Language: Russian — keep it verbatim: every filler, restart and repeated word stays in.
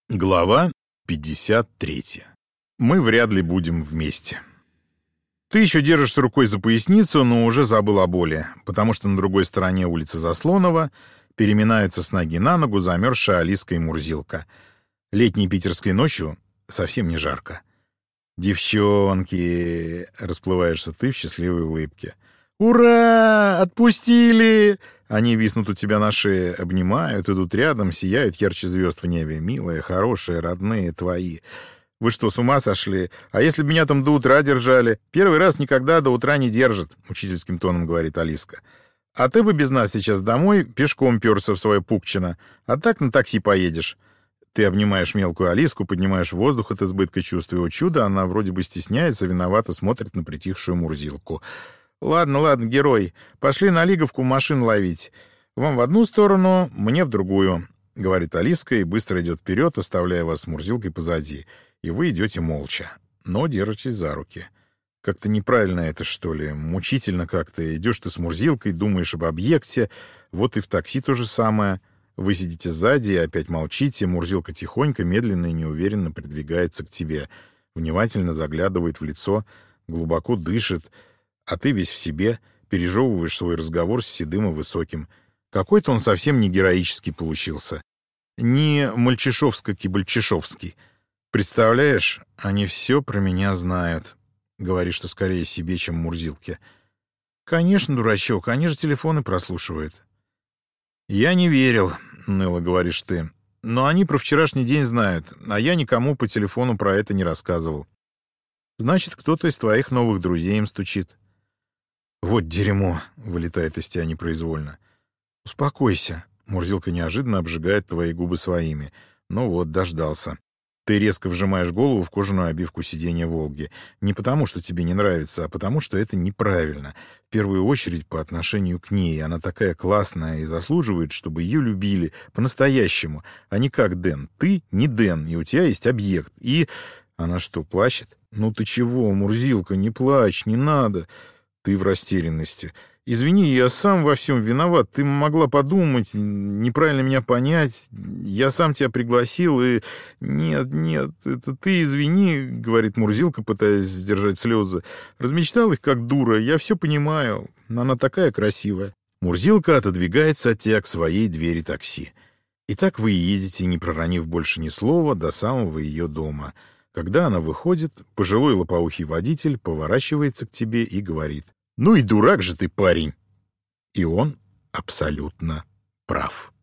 Глава пятьдесят третья. Мы вряд ли будем вместе. Ты еще держишься рукой за поясницу, но уже забыл о боли, потому что на другой стороне улицы Заслонова переминается с ноги на ногу замерзшая Алиска и Мурзилка. Летней питерской ночью совсем не жарко. «Девчонки!» — расплываешься ты в счастливой улыбке. «Ура! Отпустили!» Они виснут у тебя на шее, обнимают, идут рядом, сияют ярче звезд в небе. Милые, хорошие, родные, твои. Вы что, с ума сошли? А если бы меня там до утра держали? Первый раз никогда до утра не держат, учительским тоном говорит Алиска. А ты бы без нас сейчас домой пешком перся в свое Пукчино, а так на такси поедешь. Ты обнимаешь мелкую Алиску, поднимаешь воздух от избытка чувств, и, о чудо, она вроде бы стесняется, виновато смотрит на притихшую Мурзилку. «Ладно, ладно, герой, пошли на Лиговку машин ловить. Вам в одну сторону, мне в другую», — говорит Алиска и быстро идет вперед, оставляя вас с Мурзилкой позади. И вы идете молча, но держитесь за руки. Как-то неправильно это, что ли, мучительно как-то. Идешь ты с Мурзилкой, думаешь об объекте, вот и в такси то же самое. Вы сидите сзади и опять молчите, Мурзилка тихонько, медленно и неуверенно придвигается к тебе, внимательно заглядывает в лицо, глубоко дышит, а ты весь в себе, пережевываешь свой разговор с седым и высоким. Какой-то он совсем не героический получился. Не мальчишовско-кибальчишовский. Представляешь, они все про меня знают. Говоришь ты скорее себе, чем Мурзилке. Конечно, дурачок, они же телефоны прослушивают. Я не верил, ныло говоришь ты. Но они про вчерашний день знают, а я никому по телефону про это не рассказывал. Значит, кто-то из твоих новых друзей им стучит. «Вот дерьмо!» — вылетает из тебя непроизвольно. «Успокойся!» — Мурзилка неожиданно обжигает твои губы своими. Ну вот, дождался. Ты резко вжимаешь голову в кожаную обивку сиденья «Волги». Не потому, что тебе не нравится, а потому, что это неправильно. В первую очередь по отношению к ней. Она такая классная и заслуживает, чтобы ее любили по-настоящему, а не как Дэн. Ты не Дэн, и у тебя есть объект. И... Она что, плачет? «Ну ты чего, Мурзилка, не плачь, не надо!» Ты в растерянности. «Извини, я сам во всем виноват. Ты могла подумать, неправильно меня понять. Я сам тебя пригласил, и... Нет, нет, это ты извини», — говорит Мурзилка, пытаясь сдержать слезы. «Размечталась, как дура. Я все понимаю. Она такая красивая». Мурзилка отодвигается от тебя к своей двери такси. И так вы едете, не проронив больше ни слова, до самого ее дома. Когда она выходит, пожилой лопоухий водитель поворачивается к тебе и говорит: «Ну и дурак же ты, парень!» И он абсолютно прав.